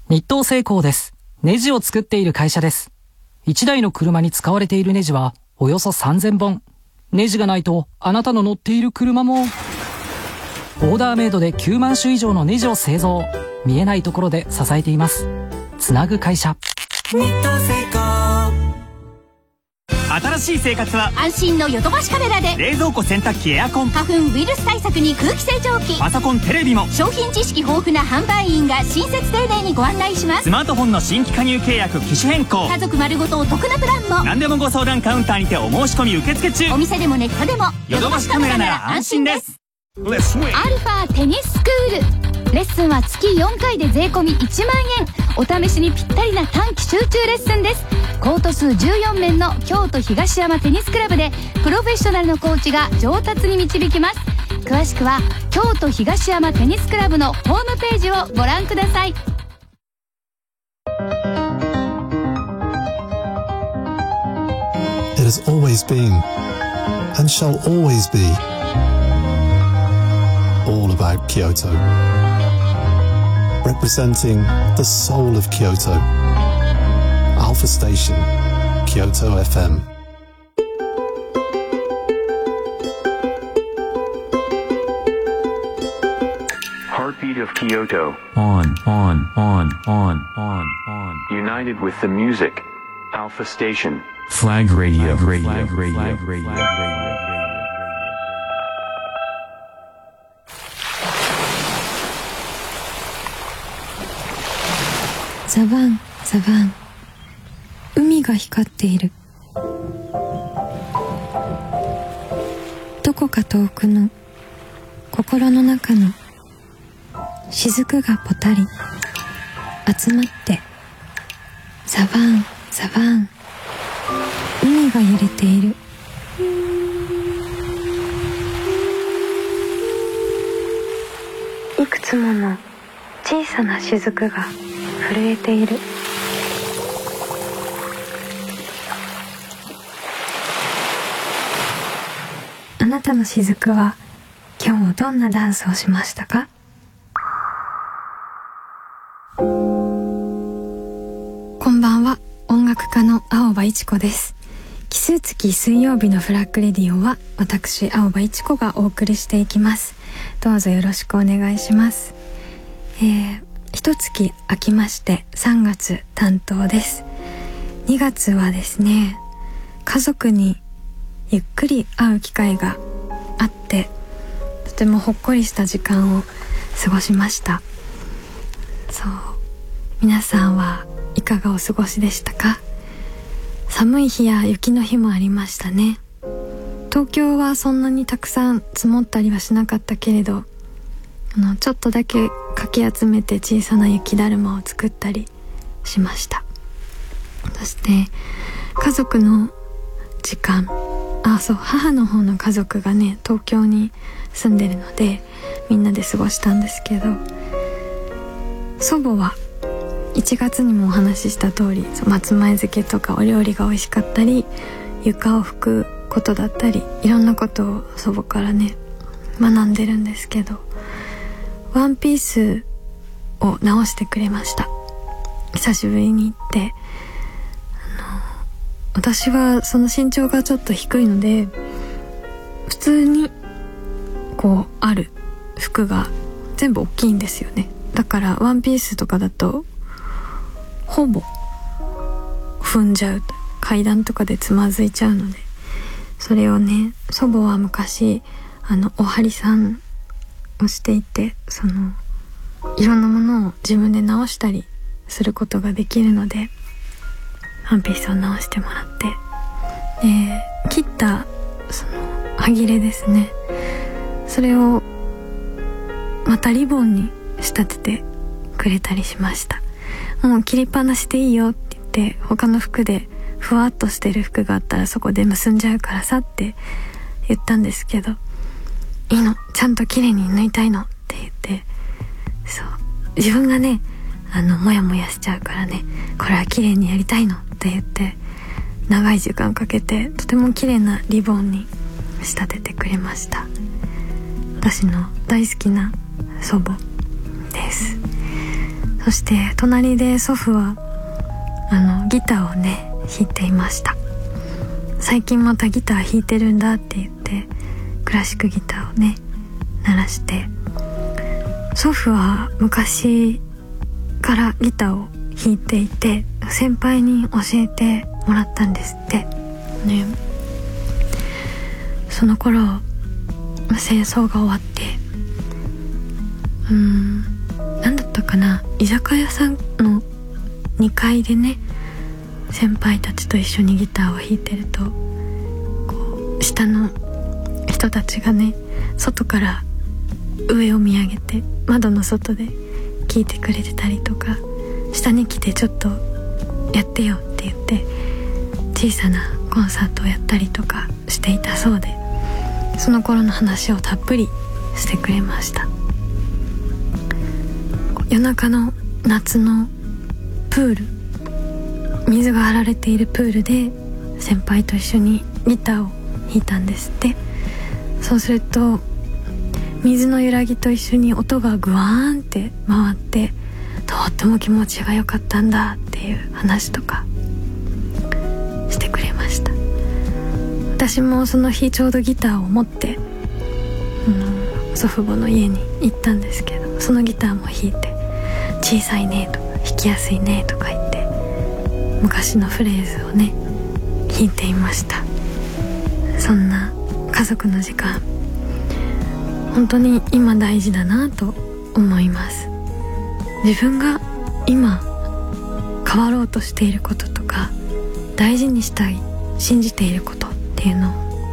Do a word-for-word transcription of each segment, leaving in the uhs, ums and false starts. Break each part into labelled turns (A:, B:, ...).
A: 日東製鋼です。ネジを作っている会社です。いちだいの車に使われているネジはおよそさんぜんぼん。ネジがないとあなたの乗っている車も。オーダーメイドできゅうまんしゅ以上のネジを製造。見えないところで支えています。つなぐ会社。日東製鋼。
B: 新しい生活は
C: 安心のヨドバシカメラで。
B: 冷蔵庫、洗濯機、エアコン、
C: 花粉ウイルス対策に空気清浄機、
B: パソコン、テレビも。
C: 商品知識豊富な販売員が親切丁寧にご案内します。
B: スマートフォンの新規加入契約、機種変更、
C: 家族丸ごとお得なプランも。
B: 何でもご相談カウンターにてお申し込み受付中。
C: お店でもネットでも
B: ヨドバシカメラなら安心です。
C: アルファテニススクール。レッスンは月よんかいで税込みいちまんえん。お試しにぴったりな短期集中レッスンです。コート数じゅうよんめんの京都東山テニスクラブでプロフェッショナルのコーチが上達に導きます。詳しくは京都東山テニスクラブのホームページをご覧ください。
D: It has always been and shall always be all about Kyoto, representing the soul of Kyoto. Alpha Station, Kyoto エフエム.
E: Heartbeat of Kyoto.
F: On, on, on, on, on, on.
E: United with the music. Alpha Station.
F: Flag radio, radio, radio, radio, radio.
G: ザバンザバン、海が光っている。どこか遠くの心の中の雫がぽたり集まって、ザバンザバン、海が揺れている。いくつもの小さな雫が震えている。あなたの雫は今日どんなダンスをしましたか？こんばんは、音楽家の青葉一子です。奇数月水曜日のフラッグレディオは私青葉一子がお送りしていきます。どうぞよろしくお願いします。えー一月空きましてさんがつ担当です。にがつはですね、家族にゆっくり会う機会があって、とてもほっこりした時間を過ごしました。そう、皆さんはいかがお過ごしでしたか？寒い日や雪の日もありましたね。東京はそんなにたくさん積もったりはしなかったけれど、あのちょっとだけかき集めて小さな雪だるまを作ったりしました。そして家族の時間、あ、そう、母の方の家族がね東京に住んでるのでみんなで過ごしたんですけど、祖母はいちがつにもお話しした通り、松前漬けとかお料理が美味しかったり、床を拭くことだったり、いろんなことを祖母からね学んでるんですけど、ワンピースを直してくれました。久しぶりに行って、あの私はその身長がちょっと低いので、普通にこうある服が全部大きいんですよね。だからワンピースとかだとほぼ踏んじゃう、階段とかでつまずいちゃうので、それをね、祖母は昔あのお針さんをしていて、そのいろんなものを自分で直したりすることができるので、ワンピースを直してもらって、で切ったその端切れですね、それをまたリボンに仕立ててくれたりしました。もう切りっぱなしでいいよって言って、他の服でふわっとしてる服があったらそこで結んじゃうからさって言ったんですけど、いいの、ちゃんと綺麗に縫いたいのって言って、そう自分がねあのモヤモヤしちゃうからね、これは綺麗にやりたいのって言って長い時間かけてとても綺麗なリボンに仕立ててくれました。私の大好きな祖母です。 そして隣で祖父はあのギターをね弾いていました。最近またギター弾いてるんだって言ってクラシックギターをね鳴らして、祖父は昔からギターを弾いていて先輩に教えてもらったんですってね。その頃戦争が終わって、うーん何だったかな、居酒屋さんのにかいでね先輩たちと一緒にギターを弾いてると、こう下の人たちがね外から上を見上げて窓の外で聴いてくれてたりとか、下に来てちょっとやってよって言って小さなコンサートをやったりとかしていたそうで、その頃の話をたっぷりしてくれました。夜中の夏のプール、水が張られているプールで先輩と一緒にギターを弾いたんですって。そうすると水の揺らぎと一緒に音がグワーンって回ってとっても気持ちが良かったんだっていう話とかしてくれました。私もその日ちょうどギターを持って、うん、祖父母の家に行ったんですけど、そのギターも弾いて小さいねとか弾きやすいねとか言って昔のフレーズをね弾いていました。そんな家族の時間本当に今大事だなと思います。自分が今変わろうとしていることとか大事にしたい信じていることっていうの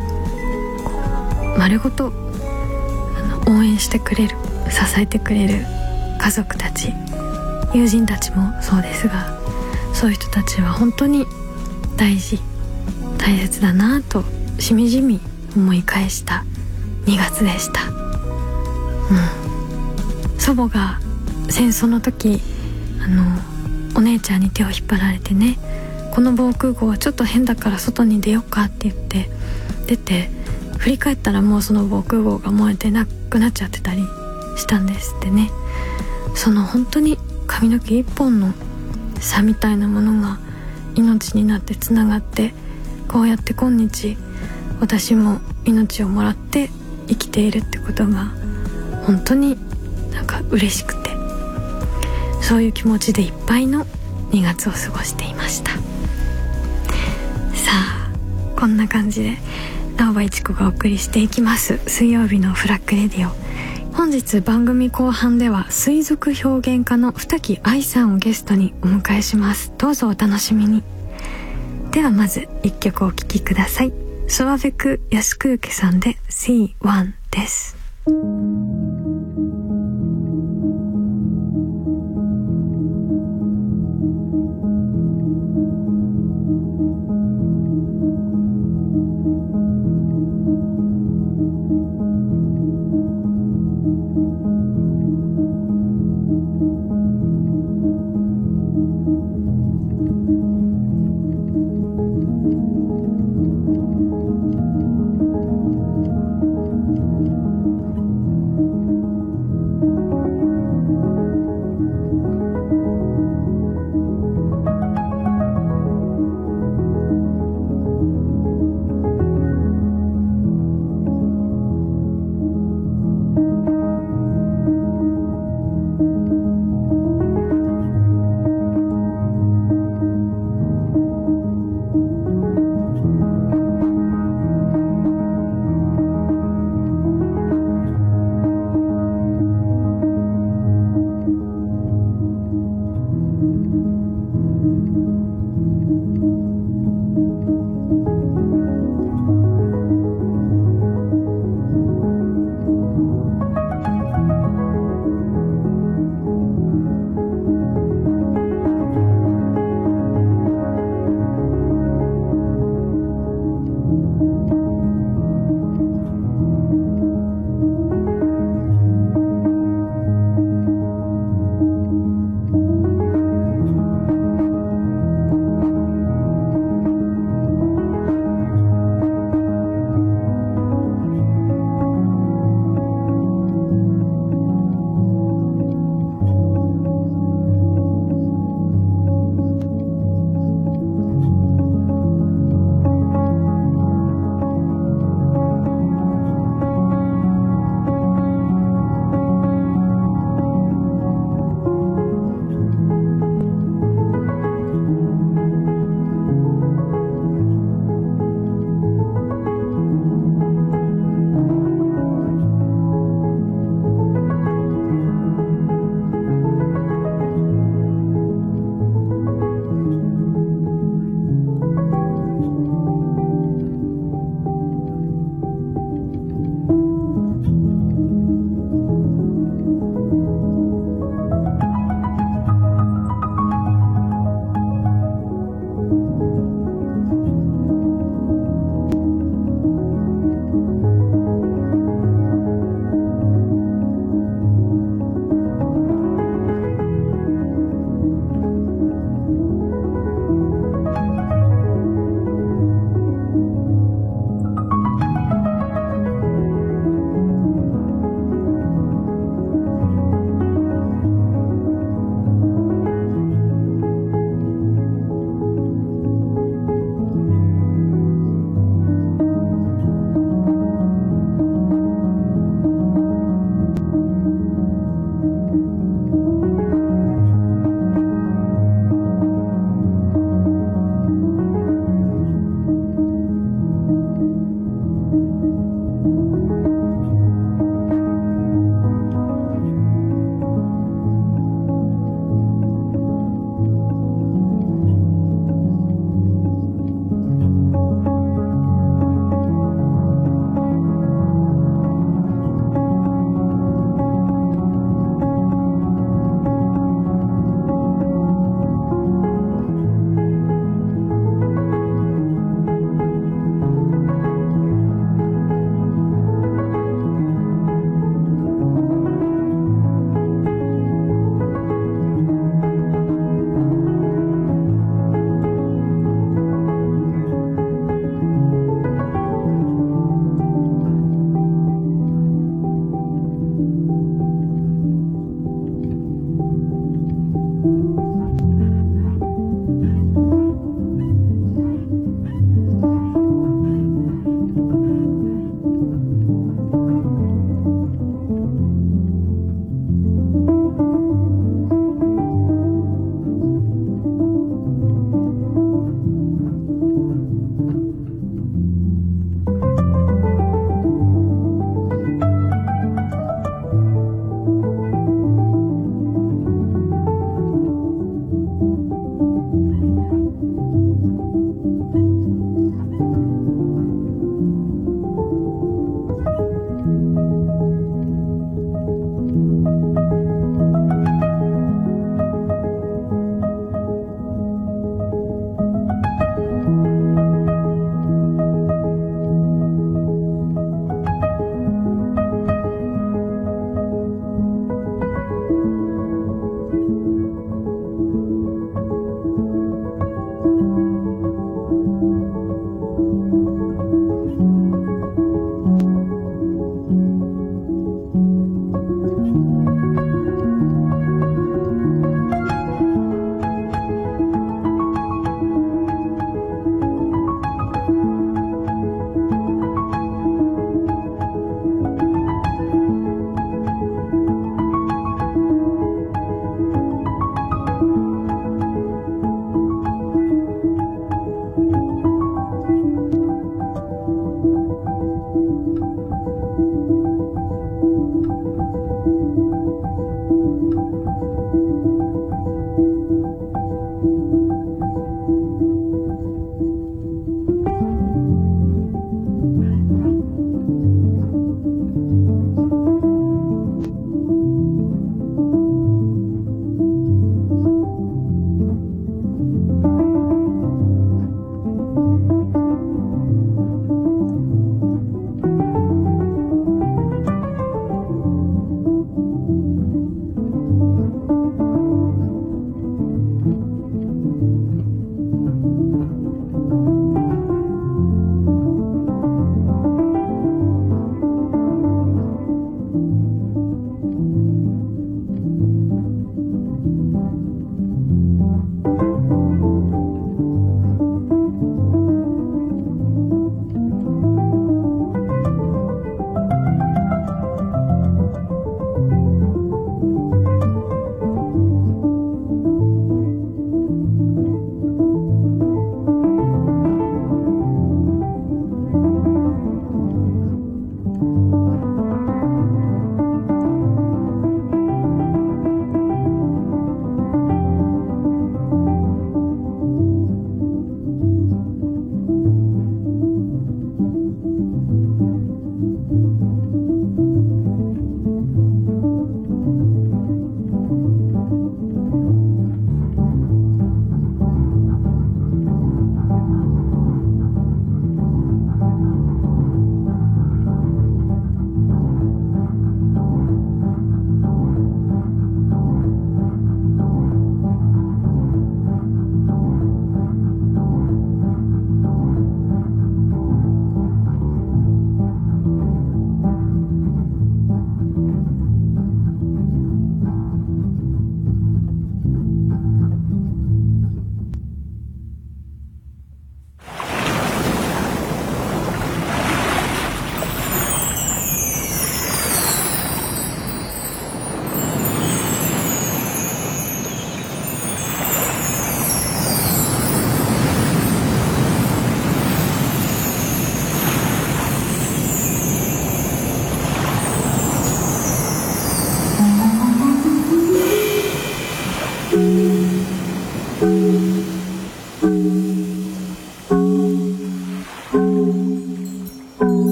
G: を丸ごとあの応援してくれる、支えてくれる家族たち、友人たちもそうですが、そういう人たちは本当に大事大切だなとしみじみ思い返したにがつでした。うん、祖母が戦争の時あのお姉ちゃんに手を引っ張られてね、この防空壕はちょっと変だから外に出ようかって言って出て、振り返ったらもうその防空壕が燃えてなくなっちゃってたりしたんですってね。その本当に髪の毛一本の差みたいなものが命になってつながって、こうやって今日私も命をもらって生きているってことが本当になんか嬉しくて、そういう気持ちでいっぱいのにがつを過ごしていました。さあこんな感じで青葉一子がお送りしていきます水曜日のフラッグレディオ。本日番組後半では水族表現家の二木愛さんをゲストにお迎えします。どうぞお楽しみに。ではまず一曲お聴きください。ソワベク・ヤスクーケさんで シーワン です。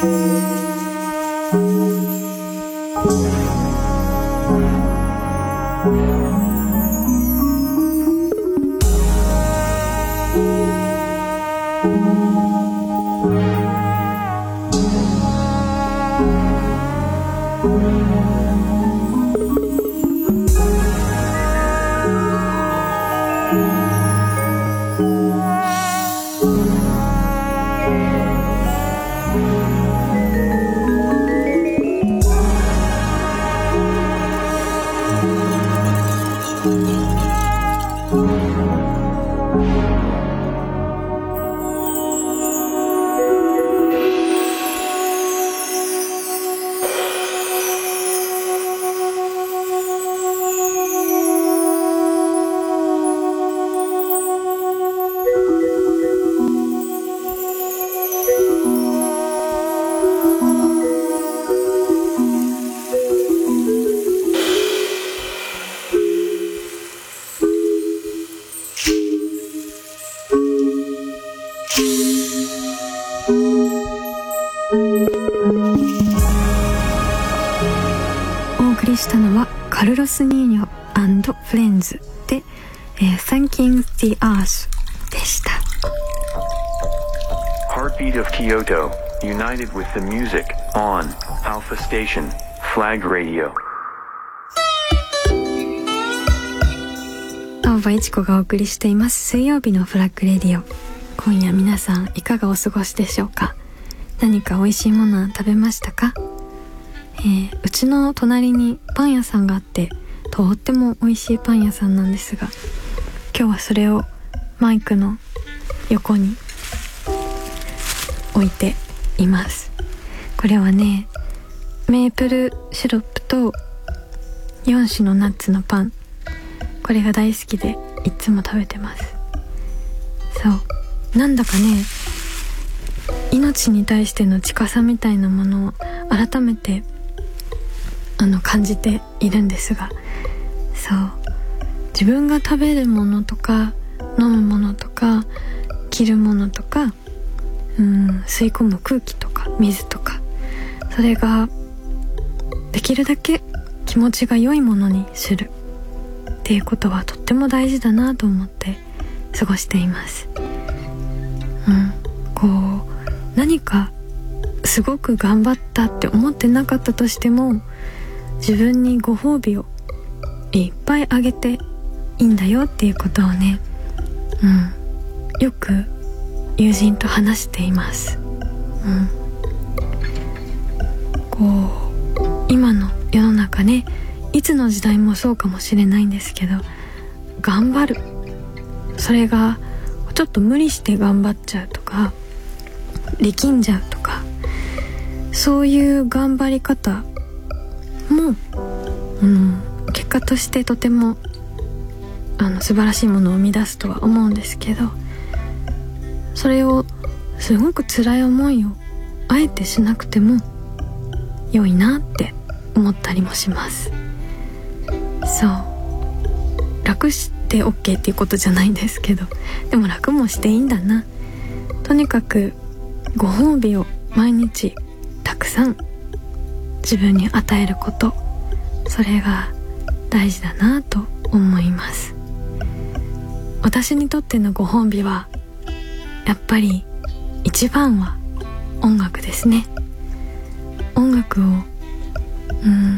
G: お送りしたのはカルロス・ニーニョ&フレンズで、えー、Thanking the Earth でした。
E: Heartbeat of Kyoto, united with the music, on Alpha Station, Flag Radio.
G: 青葉一子がお送りしています水曜日のフラッグレディオ。今夜皆さんいかがお過ごしでしょうか。何か美味しいものは食べましたか。えー、うちの隣にパン屋さんがあって、とっても美味しいパン屋さんなんですが、今日はそれをマイクの横に置いています。これはね、メープルシロップとよん種のナッツのパン、これが大好きでいつも食べてます。そう、なんだかね、命に対しての近さみたいなものを改めてあの感じているんですが、そう、自分が食べるものとか飲むものとか着るものとか、うん、吸い込む空気とか水とか、それができるだけ気持ちが良いものにするっていうことはとっても大事だなと思って過ごしています。うん、こう何かすごく頑張ったって思ってなかったとしても、自分にご褒美をいっぱいあげていいんだよっていうことをね、うん、よく友人と話しています。うん、こう今の世の中ね、いつの時代もそうかもしれないんですけど、頑張る、それがちょっと無理して頑張っちゃうとか力んじゃうとか、そういう頑張り方も、うん、結果としてとてもあの素晴らしいものを生み出すとは思うんですけど、それをすごく辛い思いをあえてしなくても良いなって思ったりもします。そう、楽して OK っていうことじゃないんですけど、でも楽もしていいんだな。とにかくご褒美を毎日たくさん自分に与えること、それが大事だなと思います。私にとってのご褒美はやっぱり一番は音楽ですね。音楽を、うん、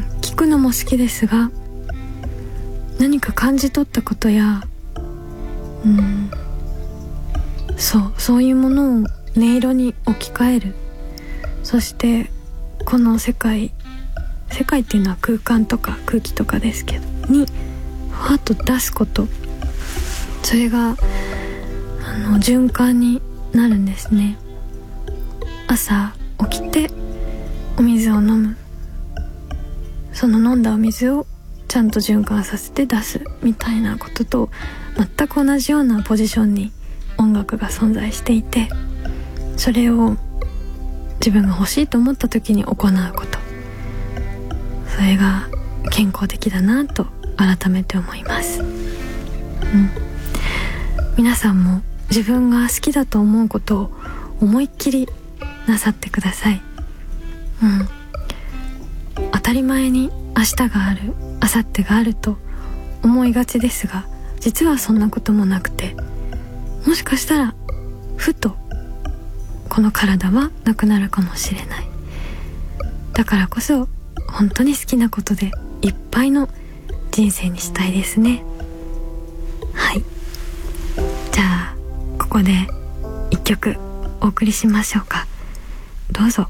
G: 聴くのも好きですが、何か感じ取ったことや、うん、そうそういうものを音色に置き換える。そしてこの世界世界っていうのは空間とか空気とかですけどにふわっと出すこと、それがあの循環になるんですね。朝起きてお水を飲む、その飲んだお水をちゃんと循環させて出すみたいなことと全く同じようなポジションに音楽が存在していて、それを自分が欲しいと思った時に行うこと、それが健康的だなと改めて思います。うん、皆さんも自分が好きだと思うことを思いっきりなさってください。 うん当たり前に明日がある明後日があると思いがちですが、実はそんなこともなくて、もしかしたらふとこの体はなくなるかもしれない。だからこそ本当に好きなことでいっぱいの人生にしたいですね。はい、じゃあここで一曲お送りしましょうか。どうぞ。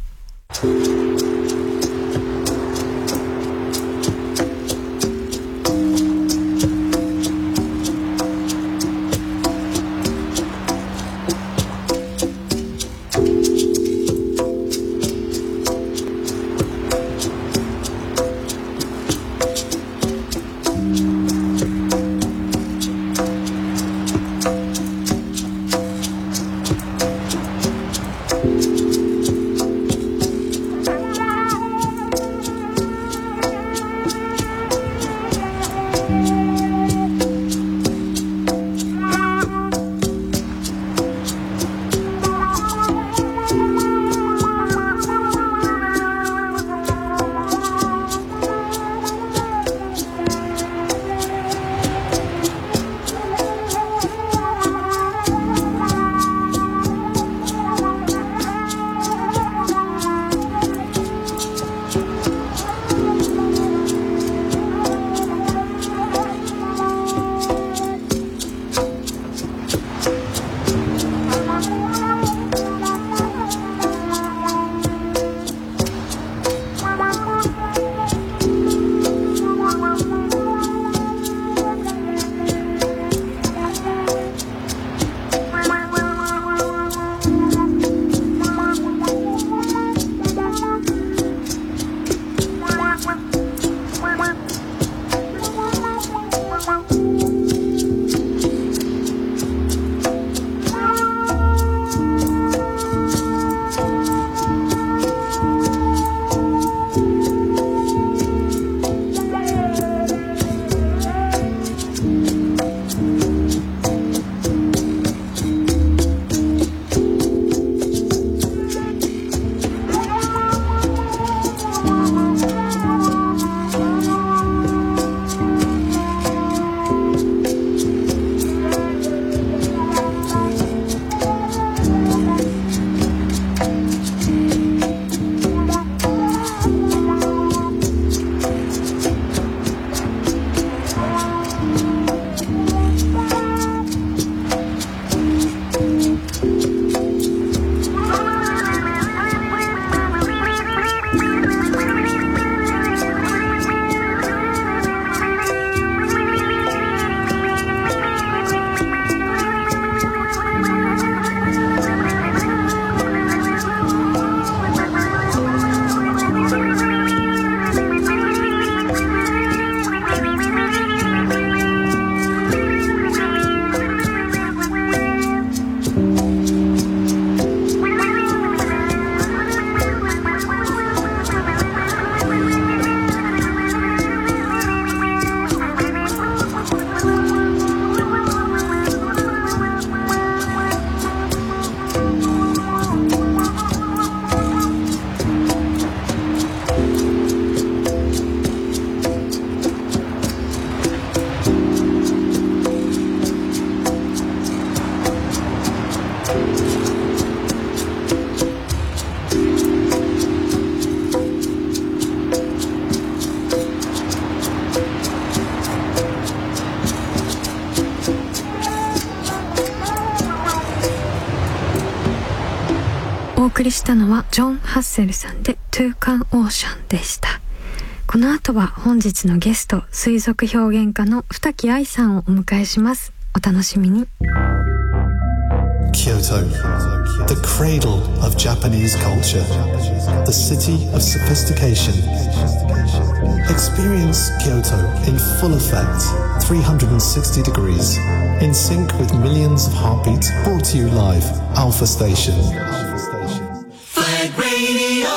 G: お送りしたのはジョン・ハッセルさんでトゥーカン・オーシャンでした。この後は本日のゲスト、水族表現家の二木愛さんをお迎えします。お楽しみに。
D: Kyoto, the cradle of Japanese culture, the city of sophistication. Experience Kyoto in full effect, three hundred sixty degrees, in sync with millions of heartbeats, brought to you live, Alpha Station.
H: Flag Radio!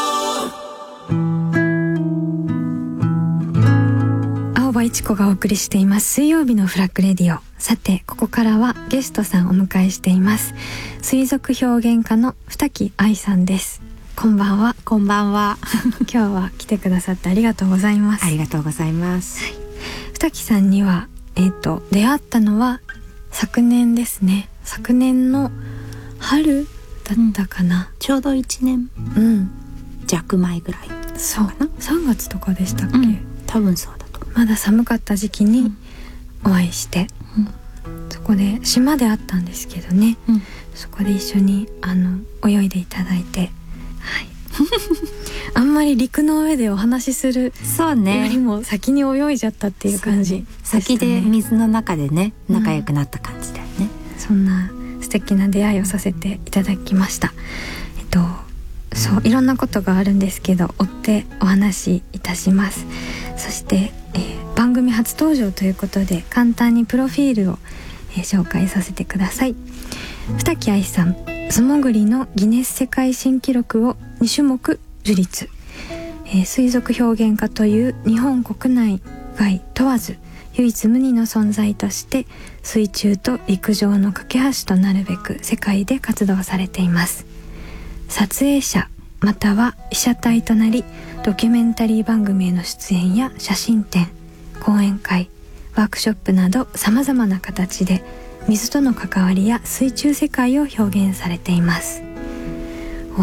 G: 青葉一子がお送りしています水曜日のフラッグレディオ。さてここからはゲストさんをお迎えしています。水族表現家の二木愛さんです。 こんばんは。
I: こんばんは。
G: 今日は来てくださってありがとうございます。
I: ありがとうございます。はい、
G: 二木さんには、えっと、出会ったのは昨年ですね。昨年の春だったかな。
I: うん、ちょうどいちねん弱前ぐらい。
G: そうかな。さんがつとかでしたっけ？うん、
I: 多分そうだと。
G: まだ寒かった時期にお会いして、うん、そこで島で会ったんですけどね。うん、そこで一緒にあの泳いでいただいて。はい、あんまり陸の上でお話しするよりも先に泳いじゃったっていう感じ、ね、
I: 先で水の中でね仲良くなった感じだよね、
G: うん、そんな素敵な出会いをさせていただきました。えっとそういろんなことがあるんですけど追ってお話しいたします。そして、えー、番組初登場ということで簡単にプロフィールを、えー、紹介させてください。二木愛さん、素潜りのギネス世界新記録をに種目樹立、えー、水族表現家という日本国内外問わず唯一無二の存在として水中と陸上の架け橋となるべく世界で活動されています。撮影者または被写体となりドキュメンタリー番組への出演や写真展、講演会、ワークショップなどさまざまな形で水との関わりや水中世界を表現されています。お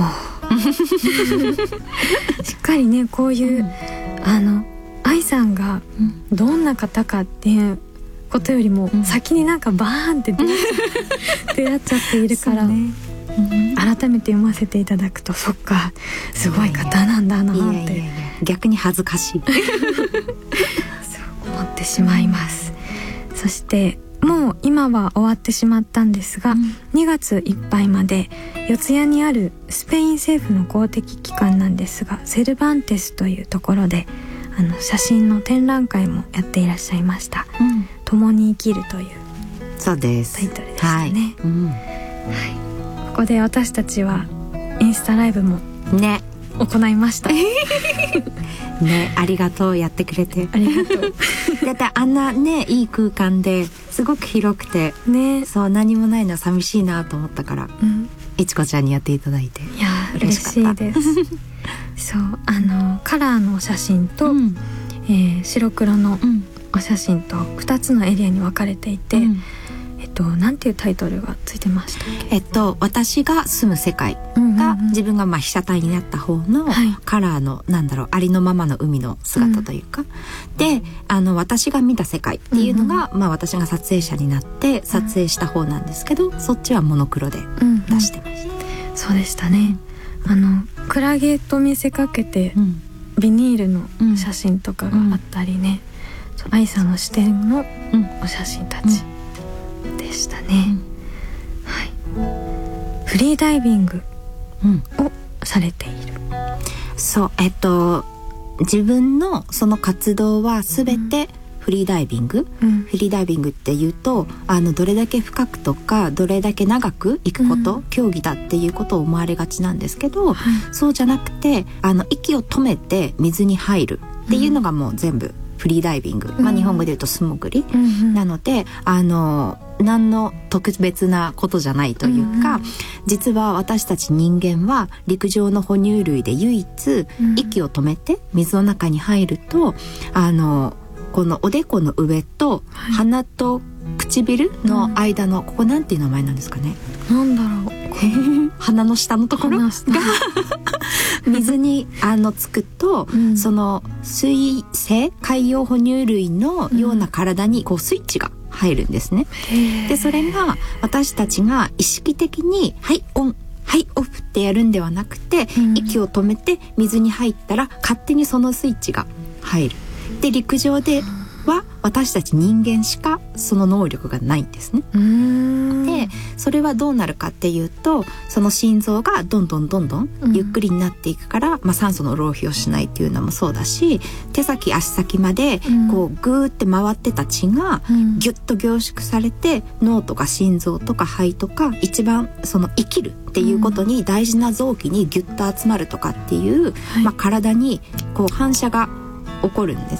G: しっかりねこういう、うん、あの愛さんがどんな方かっていうことよりも、うん、先になんかバーンって出会っちゃっているから、ね、うん、改めて読ませていただくとそっかすごい方なんだなって、いやいやいや
I: 逆に恥ずかしいそう
G: 思ってしまいます。そしてもう今は終わってしまったんですが、うん、にがついっぱいまで四谷にあるスペイン政府の公的機関なんですがセルバンテスというところであの写真の展覧会もやっていらっしゃいました、うん、共に生きるという
I: そうです
G: タイトルでしたね、はいうんはい、ここで私たちはインスタライブも
I: ね
G: 行いました
I: ね、ありがとうやってくれて
G: ありがとう
I: だってあんなねいい空間ですごく広くてねそう何もないの寂しいなと思ったから、うん、いちこちゃんにやっていただいて
G: いや嬉しいですそうあのカラーのお写真と、うんえー、白黒のお写真とふたつのエリアに分かれていて、うんえっと、なんていうタイトルがついてましたっけ？
I: えっと、私が住む世界が、自分がまあ被写体になった方のカラーの、なんだろうありのままの海の姿というか、うん、であの私が見た世界っていうのが、うんまあ、私が撮影者になって撮影した方なんですけど、うん、そっちはモノクロで出してました、
G: うんうん、そうでしたね。あのクラゲと見せかけて、うん、ビニールの写真とかがあったりね、うん、愛さんの視点のお写真たち、うんでしたね、うんはい、フリーダイビングをされている、
I: うん、そうえっと自分のその活動は全てフリーダイビング、うん、フリーダイビングっていうとあのどれだけ深くとかどれだけ長く行くこと、うん、競技だっていうことを思われがちなんですけど、はい、そうじゃなくてあの息を止めて水に入るっていうのがもう全部フリーダイビング、うんまあ、日本語で言うと素潜り、うん、なのであの何の特別なことじゃないというか、うん、実は私たち人間は陸上の哺乳類で唯一息を止めて水の中に入るとあのこのおでこの上と鼻と唇の間の、うん、ここなんていう名前なんですかね。
G: なんだろう
I: 鼻の下のところが水にあのつくと、うん、その水生海洋哺乳類のような体にこうスイッチが入るんですね、うん、でそれが私たちが意識的にはいオンはいオフってやるんではなくて、うん、息を止めて水に入ったら勝手にそのスイッチが入る。で陸上では私たち人間しかその能力がないんですね。うーんでそれはどうなるかっていうとその心臓がどんどんどんどんゆっくりになっていくから、うんまあ、酸素の浪費をしないっていうのもそうだし手先足先までこうグーって回ってた血がギュッと凝縮されて脳とか心臓とか肺とか一番その生きるっていうことに大事な臓器にギュッと集まるとかっていう、うんまあ、体にこう反射が起こるんですね。だ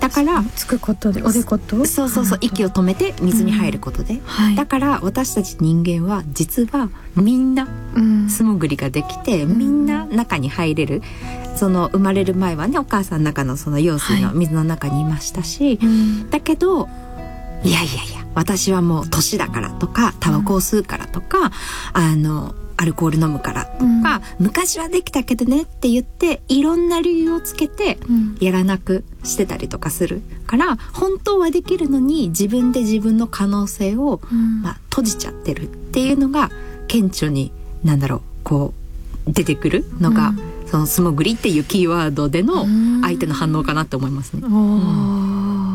I: だから
G: つくことでおでこと、
I: そうそうそう、息を止めて水に入ることで、うん、はい、だから私たち人間は実はみんな素潜りができて、うん、みんな中に入れる。その生まれる前はね、お母さんの中のその羊水の水の中にいましたし、はい、だけどいやいやいや私はもう年だからとかタバコを吸うからとか、うん、あのアルコール飲むからとか、うん、昔はできたけどねって言っていろんな理由をつけてやらなくしてたりとかするから、本当はできるのに自分で自分の可能性を、うん、まあ、閉じちゃってるっていうのが顕著になんだろうこう出てくるのが、うん、その素潜りっていうキーワードでの相手の反応かなって思いますね。うん、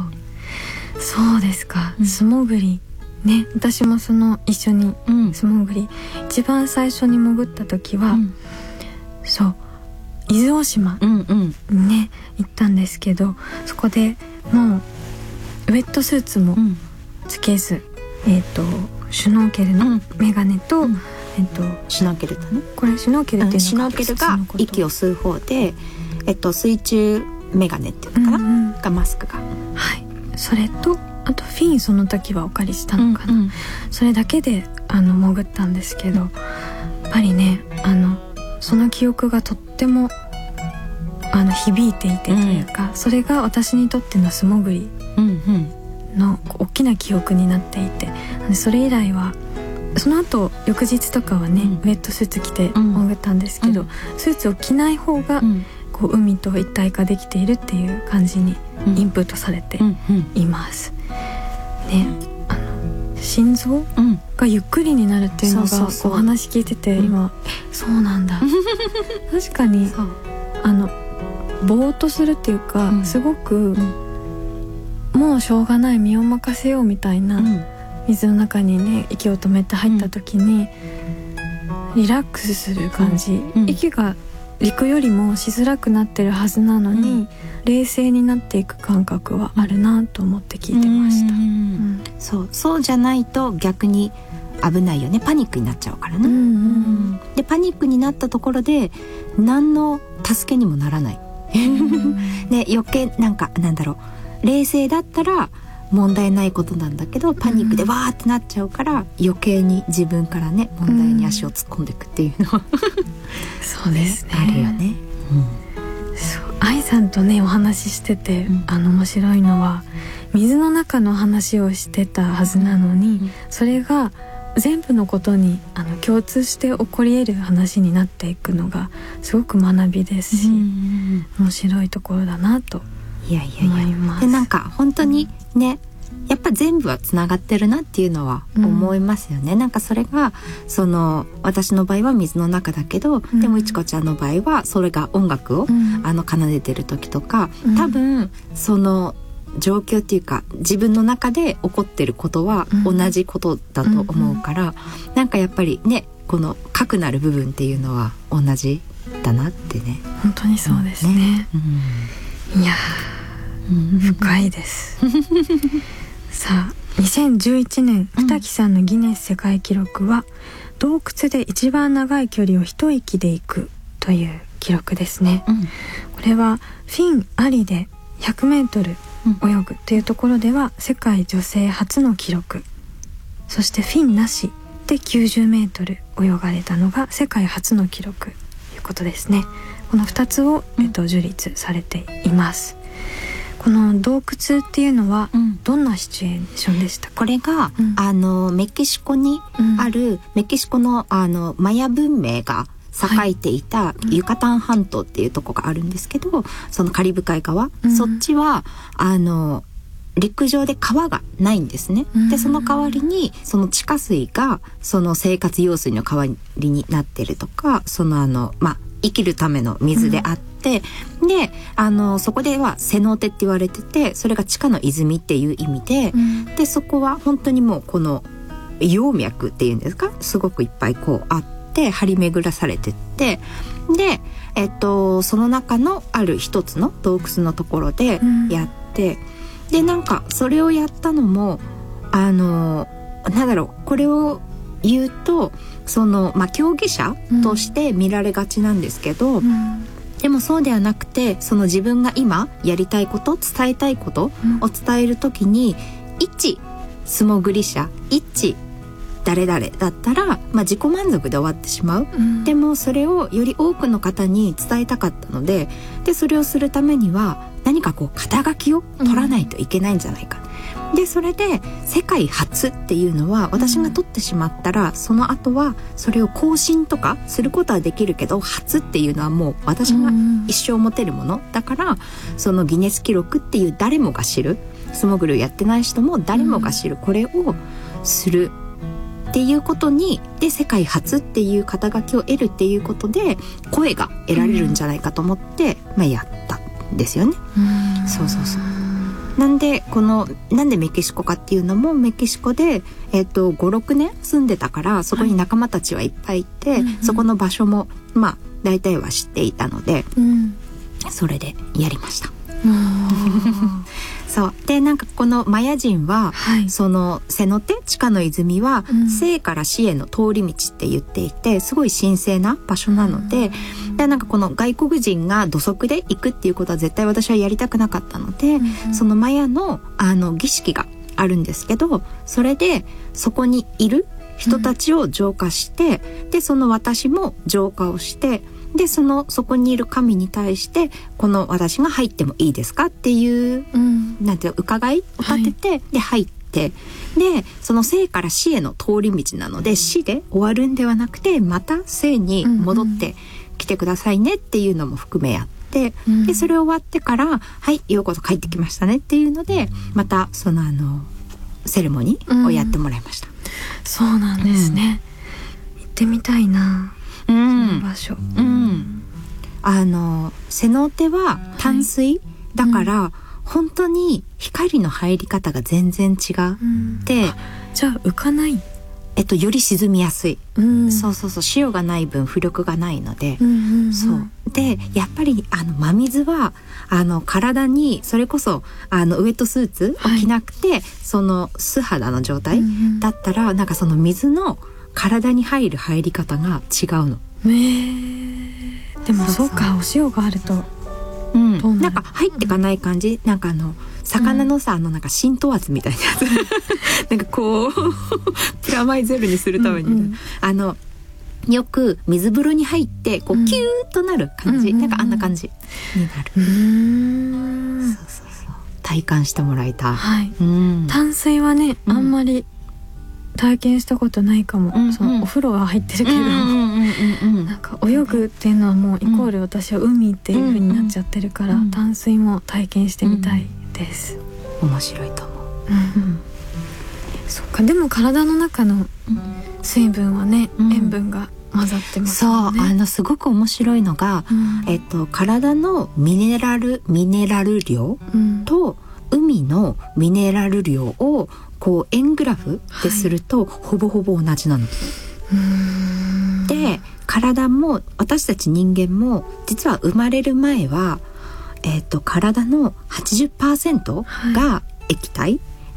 G: そうですか、うん、素潜りね、私もその一緒に素潜り、うん、一番最初に潜った時は、うん、そう伊豆大島にね、うんうん、行ったんですけど、そこでもうウェットスーツもつけず、うん、えっとシュノーケルのメガネと、うん、えっと
I: シュノーケルだね。
G: これシュノーケルっていうのが、うん、
I: シュノーケルが息を吸う方で、えっと水中メガネっていうのかな、うんうん、がマスクが、
G: はい、それとあとフィンその時はお借りしたのかな、うんうん、それだけであの潜ったんですけど、やっぱりねあのその記憶がとってもあの響いていてというか、うん、それが私にとっての素潜りの大きな記憶になっていて、それ以来はその後翌日とかはね、うん、ウェットスーツ着て潜ったんですけど、うん、スーツを着ない方が、うん、こう海と一体化できているっていう感じにインプットされています、ね、あの心臓がゆっくりになるっていうのがお話聞いてて、今、うん、そうなんだ確かにあのぼーっとするっていうか、うん、すごく、うん、もうしょうがない身を任せようみたいな、うん、水の中にね息を止めて入った時に、うん、リラックスする感じ、うん、息が陸よりもしづらくなってるはずなのに、うん、冷静になっていく感覚はあるなと思って聞いてました、うんうん、
I: そうそうじゃないと逆に危ないよね。パニックになっちゃうからね、うんうん、でパニックになったところで何の助けにもならない、うん、で余計なんかなんだろう冷静だったら問題ないことなんだけど、パニックでわーってなっちゃうから余計に自分からね問題に足を突っ込んでいくっていうのは、うん、
G: そうですね、
I: あるよね、
G: うん、そう愛さんとねお話ししてて、うん、あの面白いのは水の中の話をしてたはずなのに、うん、それが全部のことにあの共通して起こり得る話になっていくのがすごく学びですし、うん、面白いところだなと
I: いやいやいやでなんか本当にね、やっぱ全部はつながってるなっていうのは思いますよね、うん、なんかそれがその私の場合は水の中だけど、うん、でもいちこちゃんの場合はそれが音楽を、うん、あの奏でてる時とか、うん、多分その状況っていうか自分の中で起こってることは同じことだと思うから、うん、なんかやっぱりねこの核なる部分っていうのは同じだなってね。
G: 本当にそうですね、ね、うん、いや深いですさあにせんじゅういちねん二木さんのギネス世界記録は、洞窟で一番長い距離を一息で行くという記録ですね、うん、これはフィンありでひゃくメートル泳ぐというところでは世界女性初の記録、そしてフィンなしできゅうじゅうメートル泳がれたのが世界初の記録ということですね。このふたつを、えっと、樹立されています。この洞窟っていうのはどんなシチュエーションでしたか？
I: これが、うん、あのメキシコにある、うん、メキシコのあのマヤ文明が栄えていたユカタン半島っていうとこがあるんですけど、そのカリブ海側、うん、そっちはあの陸上で川がないんですね、うん、でその代わりにその地下水がその生活用水の代わりになってるとか、そのあのまあ生きるための水であって、うん、であのそこではセノーテって言われてて、それが地下の泉っていう意味で、うん、でそこは本当にもうこの葉脈っていうんですか、すごくいっぱいこうあって張り巡らされてって、で、えっと、その中のある一つの洞窟のところでやって、うん、でなんかそれをやったのもあのなんだろう、これを言うとその、まあ、競技者として見られがちなんですけど、うん、 でもそうではなくて、その自分が今やりたいこと、伝えたいことを伝えるときに、うん、一素潜り者、一誰々だったら、まあ、自己満足で終わってしまう、うん、でもそれをより多くの方に伝えたかったので、でそれをするためには何かこう肩書きを取らないといけないんじゃないか、うん、でそれで世界初っていうのは私が取ってしまったら、うん、その後はそれを更新とかすることはできるけど、初っていうのはもう私が一生持てるものだから、そのギネス記録っていう誰もが知る、素潜りをやってない人も誰もが知るこれをするっていうことに、で世界初っていう肩書きを得るっていうことで声が得られるんじゃないかと思って、うん、まあ、やったんですよね。うん、そうそうそう。なんでこのなんでメキシコかっていうのも、メキシコで、えー、とごろくねん住んでたから、そこに仲間たちはいっぱいいて、はい、そこの場所もまあ大体は知っていたので、うん、それでやりました。そうで、なんかこのマヤ人は、はい、そのセノテ地下の泉は、うん、生から死への通り道って言っていて、すごい神聖な場所なので、うん、でなんかこの外国人が土足で行くっていうことは絶対私はやりたくなかったので、うん、そのマヤのあの儀式があるんですけど、それでそこにいる人たちを浄化して、うん、でその私も浄化をして、でそのそこにいる神に対して、この私が入ってもいいですかっていう、うん、なんていう伺いを立てて、はい、で入って、でその生から死への通り道なので、死で終わるんではなくて、また生に戻ってきてくださいねっていうのも含めやって、うん、でそれ終わってから、はい、ようこそ帰ってきましたねっていうので、またそのあのセレモニーをやってもらいました。うん、
G: そうなんですね。うん、行ってみたいな。うん、その場所、うん、
I: あのセノーテは淡水、はい、だから、うん、本当に光の入り方が全然違って、うん、
G: じゃあ浮かない、
I: えっと、より沈みやすい、うん、そうそうそう、潮がない分浮力がないので、うんうんうん、そうでやっぱりあの真水はあの体にそれこそあのウエットスーツを着なくて、はい、その素肌の状態だったら、うんうん、なんかその水の体に入る入り方が違うの。
G: えー、でもそうか、お塩があると、
I: うん、どうなる？なんか入ってかない感じ、なんかあの魚のさ、うん、あのなんか浸透圧みたいなやつなんかこうプラマイゼロにするために、うんうん、あのよく水風呂に入ってこう、うん、キューッとなる感じ、うん、なんかあんな感じになる。うーん、そうそうそう、体感してもらいたい。はい、うん、
G: 淡水はね、あんまり体験したことないかも、うんうん、そのお風呂は入ってるけど、なんか泳ぐっていうのはもうイコール私は海っていう風になっちゃってるから、うんうん、淡水も体験してみたいです、
I: うん、面白いと思う、うんうん、
G: そっか。でも体の中の水分はね、うん、塩分が混ざってますもんね。
I: そう、あのすごく面白いのが、うん、えっと、体のミネラルミネラル量と海のミネラル量をこう円グラフですると、はい、ほぼほぼ同じなの。うーん、で体も私たち人間も実は生まれる前は、えー、と体の はちじゅっパーセント が液体、はい、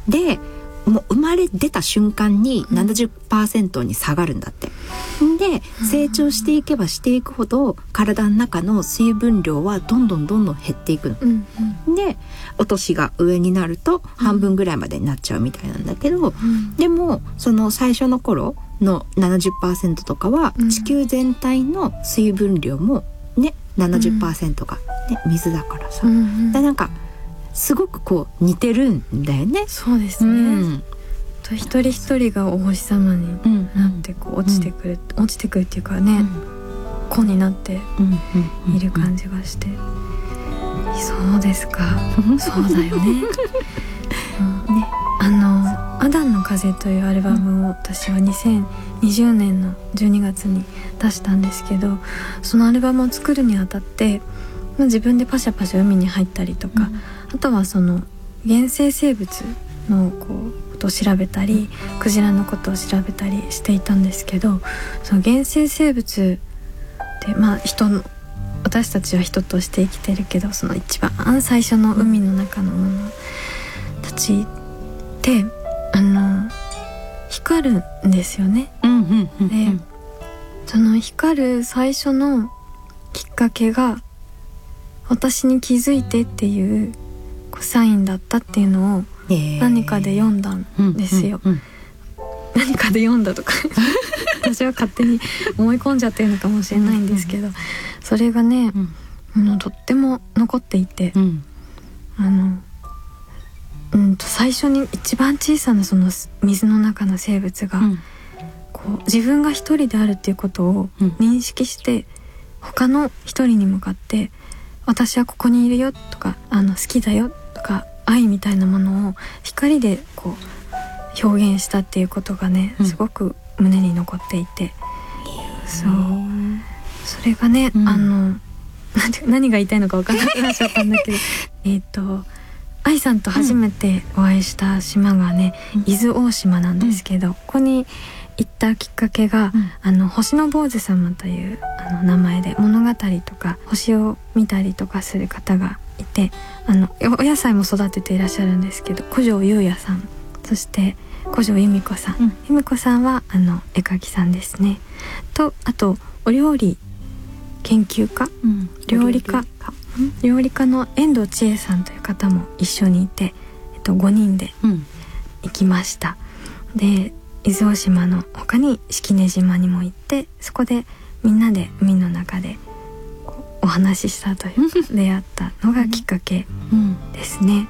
I: でもう生まれ出た瞬間に ななじゅっパーセント に下がるんだって。で成長していけばしていくほど体の中の水分量はどんどんどんどん減っていくの、うんうん、でお年が上になると半分ぐらいまでになっちゃうみたいなんだけど、うん、でもその最初の頃の ななじゅっパーセント とかは地球全体の水分量もね ななじゅっパーセント が、ね、水だからさ、うんうん、だなんかすごくこう似てるんだよね。
G: そうですね、うん、と一人一人がお星様になってこう落ちてくる、うん、落ちてくるっていうかね、うん、子になっている感じがして、うん、そうですかそうだよね、うん、ね、あのアダンの風というアルバムを私はにせんにじゅうねんのじゅうにがつに出したんですけど、そのアルバムを作るにあたって自分でパシャパシャ海に入ったりとか、うん、あとはその原生生物のこうことを調べたり、クジラのことを調べたりしていたんですけど、その原生生物ってまあ人の私たちは人として生きてるけど、その一番最初の海の中のものたちってあの光るんですよね、うんうんうんうん、でその光る最初のきっかけが私に気づいてっていうこうサインだったっていうのを何かで読んだんですよ、うんうんうん、何かで読んだとか私は勝手に思い込んじゃってるのかもしれないんですけど、それがね、うん、とっても残っていて、うん、あのうんと最初に一番小さなその水の中の生物が、うん、こう自分が一人であるっていうことを認識して、うん、他の一人に向かって私はここにいるよとかあの好きだよとか愛みたいなものを光でこう表現したっていうことがね、うん、すごく胸に残っていて、そうそれがね、うん、あの何が言いたいのか分からなくなっちゃったんだけどえっと愛さんと初めてお会いした島がね、うん、伊豆大島なんですけど、うん、ここに行ったきっかけが、うん、あの星の坊主様というあの名前で物語とか星を見たりとかする方がいて、あのお野菜も育てていらっしゃるんですけど、古城優也さん、そして古城由美子さん、うん、由美子さんはあの絵描きさんですね、とあとお料理研究家、うん、料理家料理家の遠藤千恵さんという方も一緒にいて、えっと、ごにんで行きました、うん、で伊豆大島の他に式根島にも行って、そこでみんなで海の中でお話ししたというか出会ったのがきっかけですね。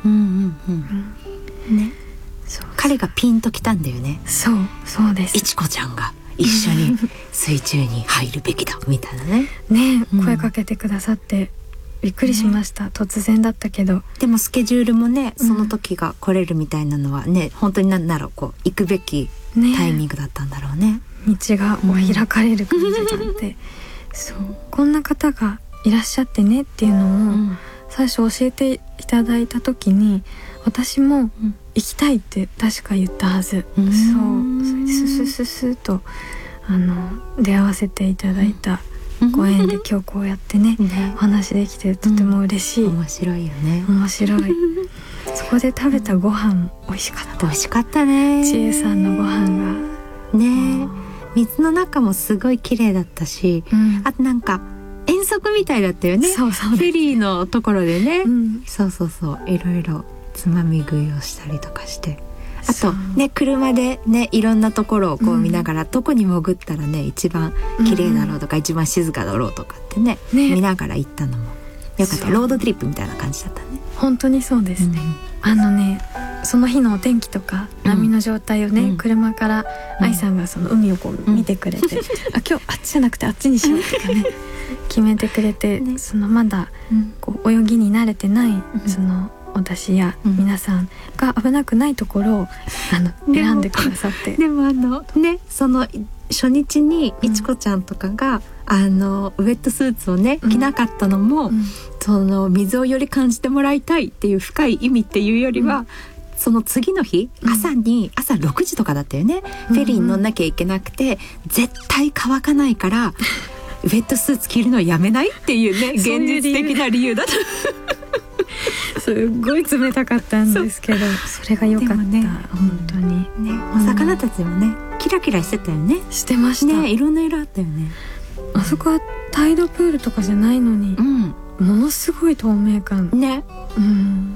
I: 彼がピンときたんだよね。
G: そうそうです。
I: いちこちゃんが一緒に水中に入るべきだみたいなね
G: ね、うん、声かけてくださってびっくりしました、ね、突然だったけど、
I: でもスケジュールもねその時が来れるみたいなのはね、うん、本当に何だろう、こう行くべきタイミングだったんだろうね。
G: 道がもう開かれる感じがあって、うん、そうこんな方がいらっしゃってねっていうのを、うん、最初教えていただいた時に私も行きたいって確か言ったはず、うん、そうそれでススススッとあの出会わせていただいたご縁で今日こうやってね、ねお話できてとても嬉しい、うん、
I: 面白いよね。
G: 面白いそこで食べたご飯美味しかった。
I: 美味しかったね。
G: 千恵さんのご飯が
I: ね、水の中もすごい綺麗だったし、うん、あとなんか遠足みたいだったよね。
G: そうそう
I: フェリーのところでね、
G: うん、
I: そうそうそういろいろつまみ食いをしたりとかして、あとね車でねいろんなところをこう見ながら、うん、どこに潜ったらね一番綺麗だろうとか、うん、一番静かだろうとかって ね, ね見ながら行ったのもよかった。ロードトリップみたいな感じだったね。
G: 本当にそうですね、うん、あのねその日のお天気とか波の状態をね、うん、車から愛さんがその海をこう見てくれて、うん、あ今日あっちじゃなくてあっちにしようとかね決めてくれて、ね、そのまだこう泳ぎに慣れてない、うん、その私や皆さんが危なくないところをあの選んでくださって、
I: でもあのねその初日にいちこちゃんとかが、うん、あのウェットスーツをね着なかったのも、うん、その水をより感じてもらいたいっていう深い意味っていうよりは、うん、その次の日朝に、うん、朝ろくじとかだったよね、うん、フェリーに乗んなきゃいけなくて絶対乾かないからウェットスーツ着るのやめないっていうね現実的な理由だった
G: すっごい冷たかったんですけど そ, それが良かった、ね、本当に、
I: ね、お魚たちもねキラキラしてたよね。
G: してました
I: ね、いろんな色あったよね。
G: あそこはタイドプールとかじゃないのに、うん、ものすごい透明感
I: ね、
G: うん、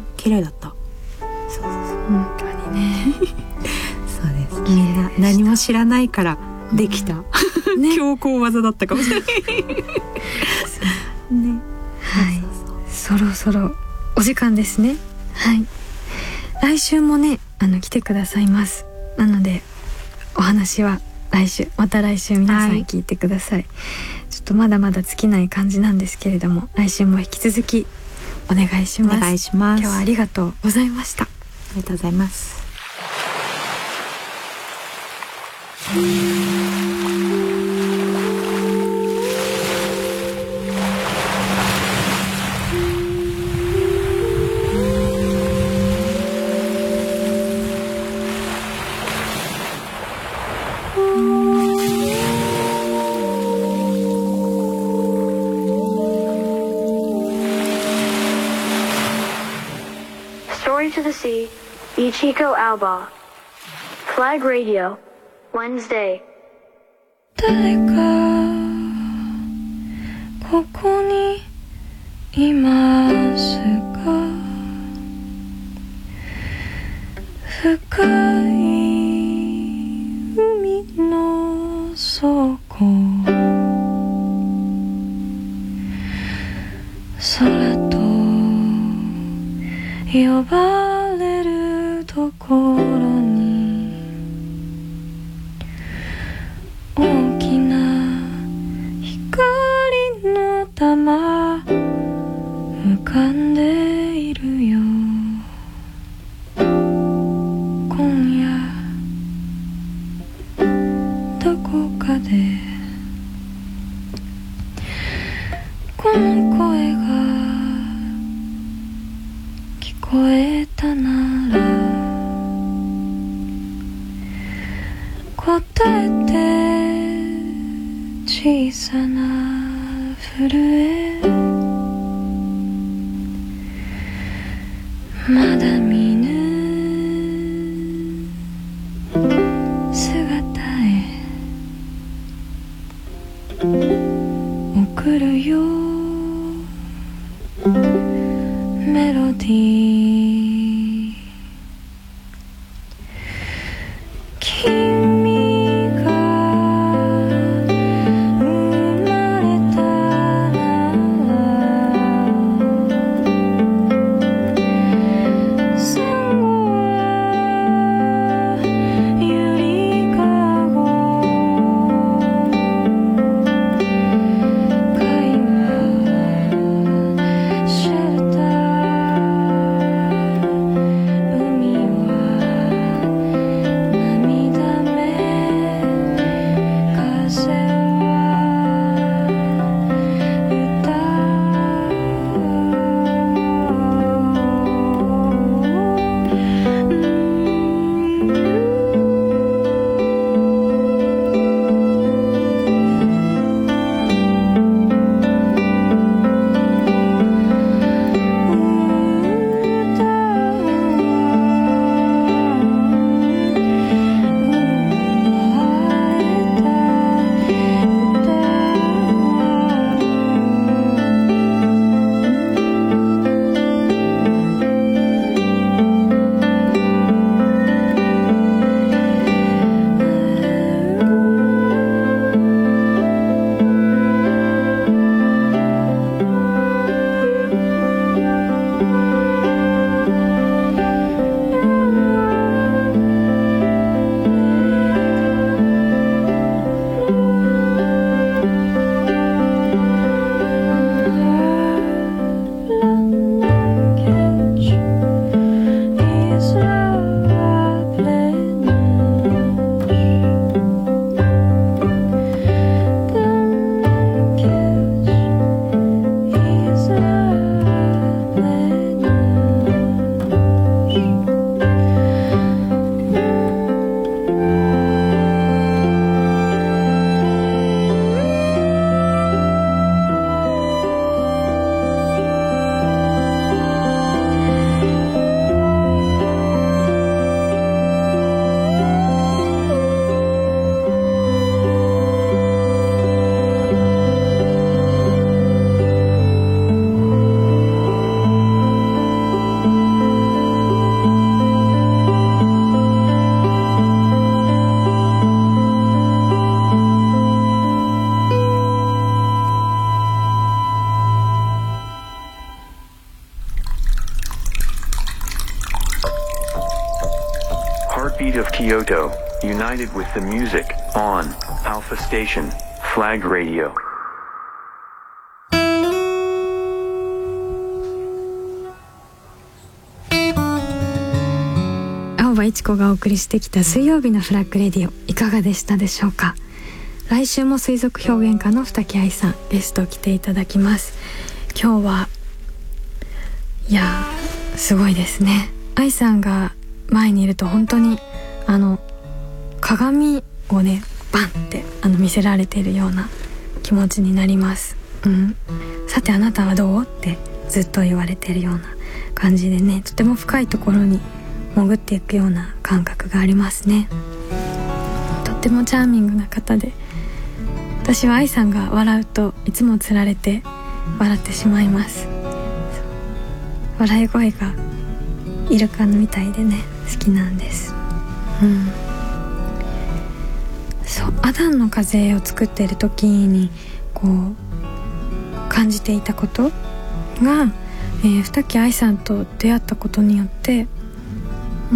I: 綺麗だった。
G: そうそうそう本当にね
I: そうです。みんな何も知らないからできた、うんね、強行技だったかもしれないね、
G: はい、そうそうそうそろそろお時間ですね。はい。来週もね、あの来てくださいます。なのでお話は来週、また来週皆さん聞いてください。はい、ちょっとまだまだ尽きない感じなんですけれども、来週も引き続きお願いします。
I: お願いします。
G: 今日はありがとうございました。あ
I: りがとうございます。
J: To the Sea, Ichiko Aoba. Flag Radio, Wednesday.
G: 誰かここにいいますが深い海の底空と呼ばれるところに大きな光の玉浮かんでいるよ。今夜どこかでこの声が聞こえたなら答えて小さな震えまだ見ぬ姿へ送るよメロディー。君が生まれたならサンゴはゆりかご貝はシェルター海は涙目風は歌
E: Heartbeat of Kyoto, united with the music, on Alpha Station, Flag Radio.
G: 青葉一子がお送りしてきた水曜日のフラッグレディオ、いかがでしたでしょうか。来週も水族表現家の二木愛さんゲスト来ていただきます。今日はいやすごいですね。愛さんが前にいると本当にあの鏡をねバンってあの見せられているような気持ちになります、うん、さてあなたはどうってずっと言われているような感じでね、とても深いところに潜っていくような感覚がありますね。とってもチャーミングな方で、私は愛さんが笑うといつもつられて笑ってしまいます。 笑い声がイルカみたいでね好きなんです。うんそうアダンの風を作っている時にこう感じていたことが、えー、二木愛さんと出会ったことによって、うん、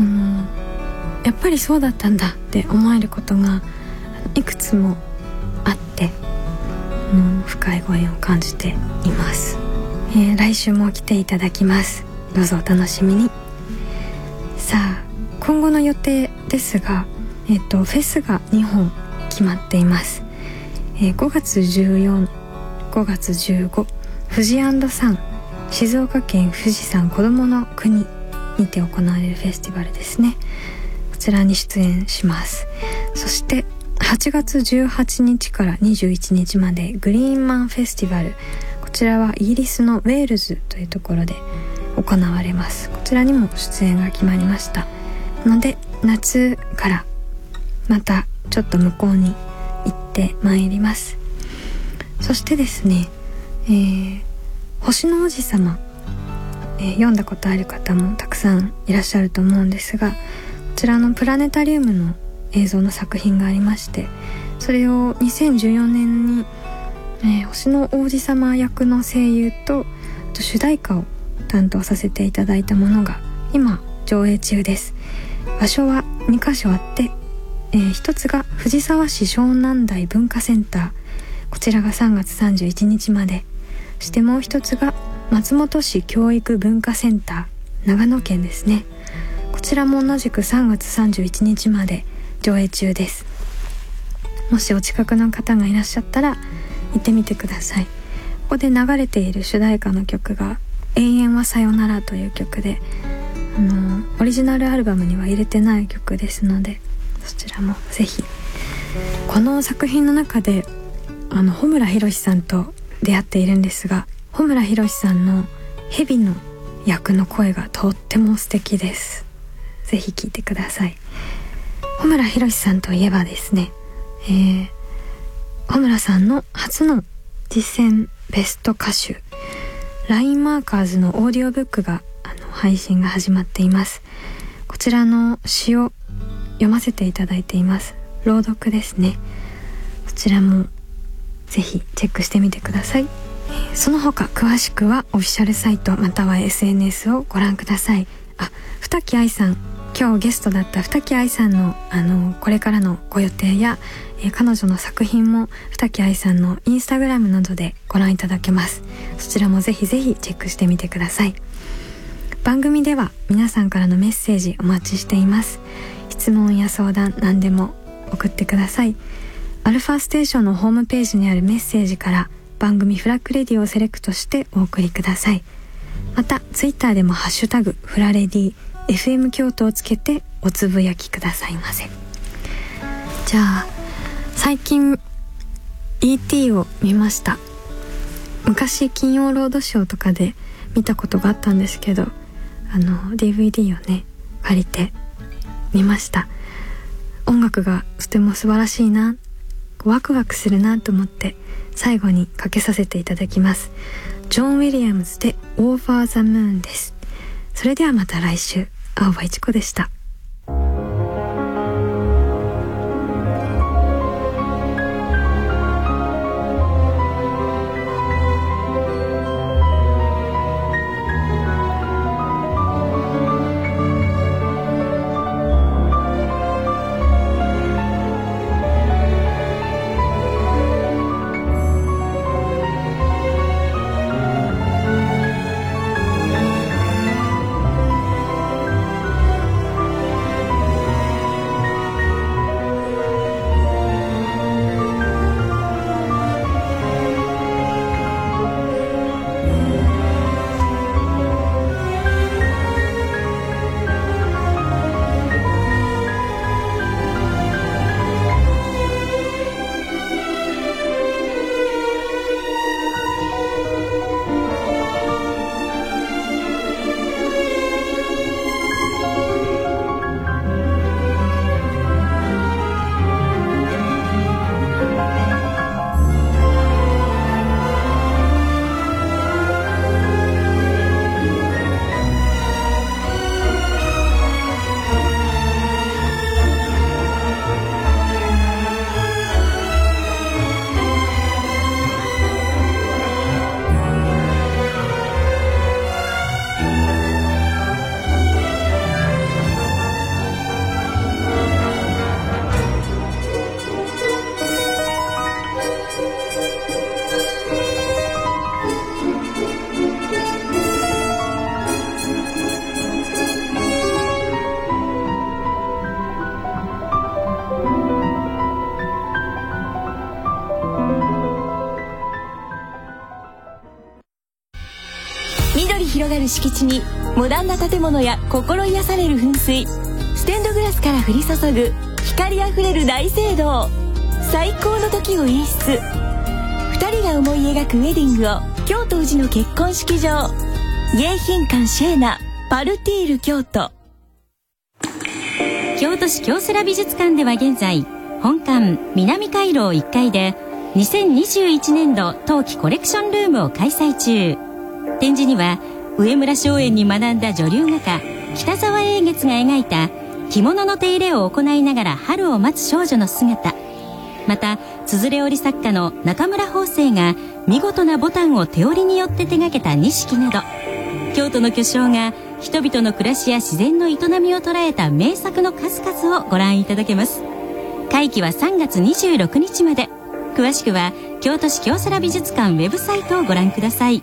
G: やっぱりそうだったんだって思えることがいくつもあって、うん、深いご縁を感じています。えー、来週も来ていただきます。どうぞお楽しみに。さあ今後の予定ですが、えー、とフェスがにほん決まっています。えー、ごがつじゅうよっか、ごがつじゅうご富士&山静岡県富士山こどもの国にて行われるフェスティバルですね。こちらに出演します。そしてはちがつじゅうはちにちからにじゅういちにちまでグリーンマンフェスティバル、こちらはイギリスのウェールズというところで行われます。こちらにも出演が決まりましたので、夏からまたちょっと向こうに行ってまいります。そしてですね、えー、星の王子様、えー、読んだことある方もたくさんいらっしゃると思うんですが、こちらのプラネタリウムの映像の作品がありまして、それをにせんじゅうよねんに、えー、星の王子様役の声優とあと主題歌を担当させていただいたものが今上映中です。場所はにかしょあって、えー、一つが藤沢市湘南台文化センター、こちらがさんがつさんじゅういちにちまで、そしてもう一つが松本市教育文化センター長野県ですね。こちらも同じくさんがつさんじゅういちにちまで上映中です。もしお近くの方がいらっしゃったら行ってみてください。ここで流れている主題歌の曲が永遠はさよならという曲で、あのオリジナルアルバムには入れてない曲ですので、そちらもぜひ。この作品の中であの穂村弘さんと出会っているんですが、穂村弘さんの蛇の役の声がとっても素敵です。ぜひ聴いてください。穂村弘さんといえばですね、えー、穂村さんの初の実践ベスト歌手 ライン マーカーズのオーディオブックがあの配信が始まっています。こちらの詩を読ませていただいています。朗読ですね。こちらもぜひチェックしてみてください。その他詳しくはオフィシャルサイトまたは エスエヌエス をご覧ください。あ、二木愛さん、今日ゲストだった二木愛さんのあのこれからのご予定や、えー、彼女の作品も二木愛さんのインスタグラムなどでご覧いただけます。そちらもぜひぜひチェックしてみてください。番組では皆さんからのメッセージお待ちしています。質問や相談何でも送ってください。アルファステーションのホームページにあるメッセージから番組フラッグレディをセレクトしてお送りください。またツイッターでもハッシュタグフラレディ エフエム 京都をつけておつぶやきくださいませ。じゃあ最近 イーティー を見ました。昔金曜ロードショーとかで見たことがあったんですけど、あの ディーブイディー をね借りて見ました。音楽がとても素晴らしいな、ワクワクするなと思って最後にかけさせていただきます。ジョン・ウィリアムズで Over the Moon です。それではまた来週。青葉一子でした。
K: 緑広がる敷地にモダンな建物や心癒される噴水、ステンドグラスから降り注ぐ光あふれる大聖堂、最高の時を演出。ふたりが思い描くウェディングを京都宇治の結婚式場、迎賓館シェーナパルティール京都。
L: 京都市京セラ美術館では現在、本館南回廊いっかいでにせんにじゅういちねんど冬季コレクションルームを開催中。展示には上村松園に学んだ女流画家北沢英月が描いた着物の手入れを行いながら春を待つ少女の姿、またつづれ織作家の中村芳生が見事なボタンを手織りによって手掛けた錦など、京都の巨匠が人々の暮らしや自然の営みを捉えた名作の数々をご覧いただけます。会期はさんがつにじゅうろくにちまで。詳しくは京都市京セラ美術館ウェブサイトをご覧ください。